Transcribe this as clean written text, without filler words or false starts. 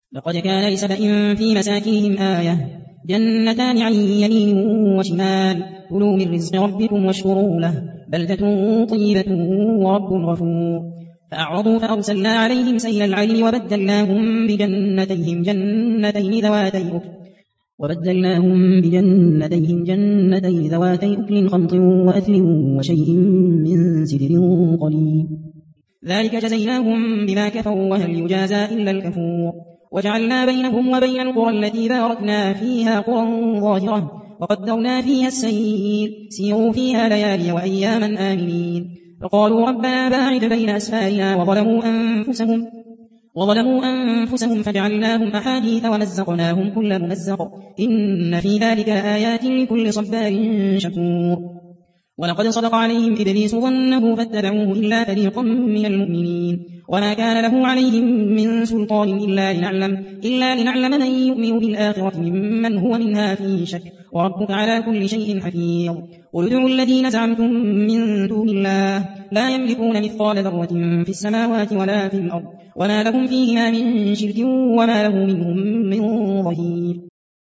لقد كان لسبإ في مساكنهم آية جنتان عن يمين وشمال كلوا من رزق ربكم واشكروا له بلدة طيبة ورب غفور فأعرضوا فأرسلنا عليهم سيل العرم وبدلناهم بجنتين ذواتي أكل خمط وأثل وشيء من سدر قليل ذلك جزيناهم بما كفروا وهل يجازى إلا الكفور وجعلنا بينهم وبين القرى التي باركنا فيها قرى ظاهرة وقدرنا فيها السير سيروا فيها ليالي وأياما آمنين فقالوا ربنا باعد بين أسفارنا وظلموا أنفسهم فجعلناهم أحاديث ومزقناهم كل ممزق إن في ذلك آيات لكل صبار شكور ولقد صدق عليهم إبليس ظنه فاتبعوه إلا فريقا من المؤمنين وما كان له عليهم من سلطان إلا لنعلم من يؤمن بالآخرة ممن هو منها في شك وربك على كل شيء حفيظ قل ادعوا الذين زعمتم من دون الله لا يملكون مثقال ذرة في السماوات ولا في الأرض وما لهم فيهما من شرك وما له منهم من ظهير